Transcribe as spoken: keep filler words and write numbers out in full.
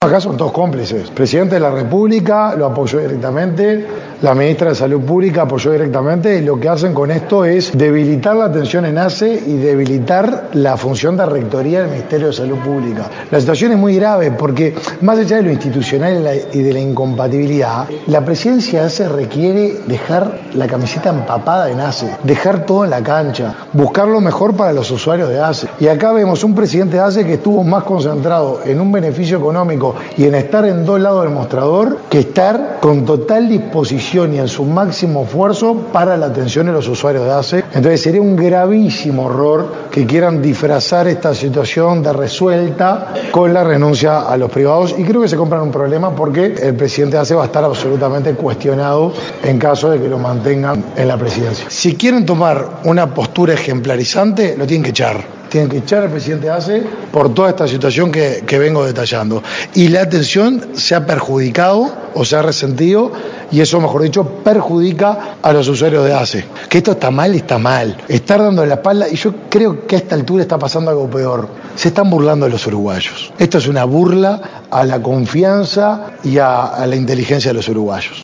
acá son todos cómplices. El presidente de la República lo apoyó directamente, la ministra de Salud Pública apoyó directamente, y lo que hacen con esto es debilitar la atención en ACE y debilitar la función de rectoría del Ministerio de Salud Pública. La situación es muy grave porque, más allá de lo institucional y de la incompatibilidad, la presidencia de ACE requiere dejar la camiseta empapada en ACE, dejar todo en la cancha, buscar lo mejor para los usuarios de ACE. Y acá vemos un presidente de ACE que estuvo más concentrado en un beneficio económico y en estar en dos lados del mostrador que estar con total disposición y en su máximo esfuerzo para la atención de los usuarios de ACE. Entonces sería un gravísimo error que quieran disfrazar esta situación de resuelta con la renuncia a los privados, y creo que se compran un problema porque el presidente de ACE va a estar absolutamente cuestionado en caso de que lo mantengan en la presidencia. Si quieren tomar una postura ejemplarizante, lo tienen que echar. Tienen que echar al presidente de ACE por toda esta situación que, que vengo detallando. Y la atención se ha perjudicado o se ha resentido, y eso, mejor dicho, perjudica a los usuarios de ACE. Que esto está mal, está mal. Estar dando la espalda, y yo creo que a esta altura está pasando algo peor. Se están burlando de los uruguayos. Esto es una burla a la confianza y a, a la inteligencia de los uruguayos.